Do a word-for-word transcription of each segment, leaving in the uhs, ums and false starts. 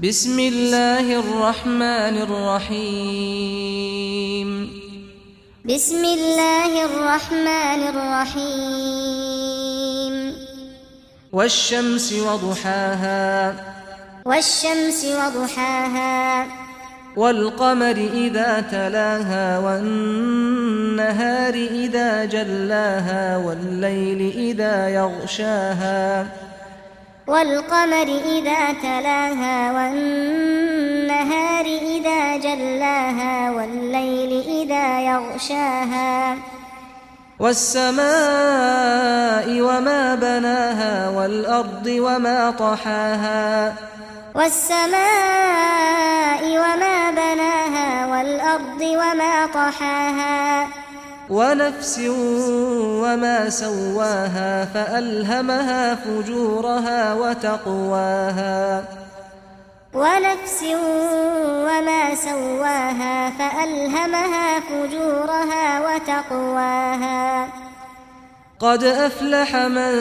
بسم الله الرحمن الرحيم بسم الله الرحمن الرحيم والشمس وضحاها والشمس وضحاها والقمر إذا تلاها والنهار إذا جلاها والليل إذا يغشاها والقمر إذا تلاها والنهار إذا جلاها والليل إذا يغشاها والسماء وما بناها والأرض وما طحاها والسماء وما بناها والأرض وما طحاها ونفس وما سواها فألهمها فجورها وتقواها ونفس وما سواها فألهمها فجورها وتقواها قد أفلح من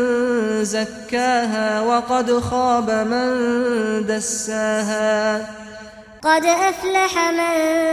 زكاها وقد خاب من دساها قد أفلح من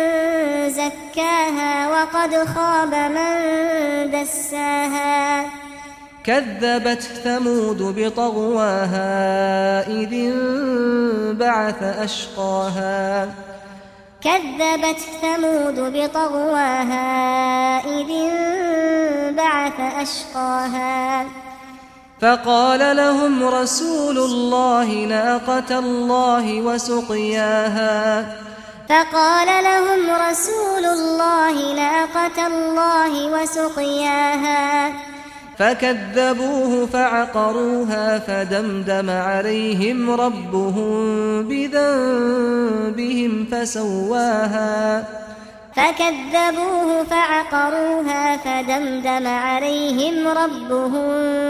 زكاها وقد خاب من دساها كذبت ثمود بطغواها إذ انبعث أشقاها كذبت ثمود بطغواها إذ انبعث أشقاها فقال لهم رسول الله ناقة الله وسقياها فقال لهم رسول الله ناقة الله وسقياها فكذبوه فعقروها فدمدم عليهم ربهم بذنبهم فسواها فكذبوه فعقروها فدمدم عليهم ربهم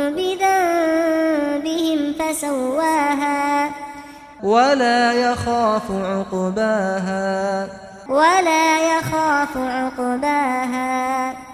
بذنبهم فسواها ولا يخاف عقباها ولا يخاف عقباها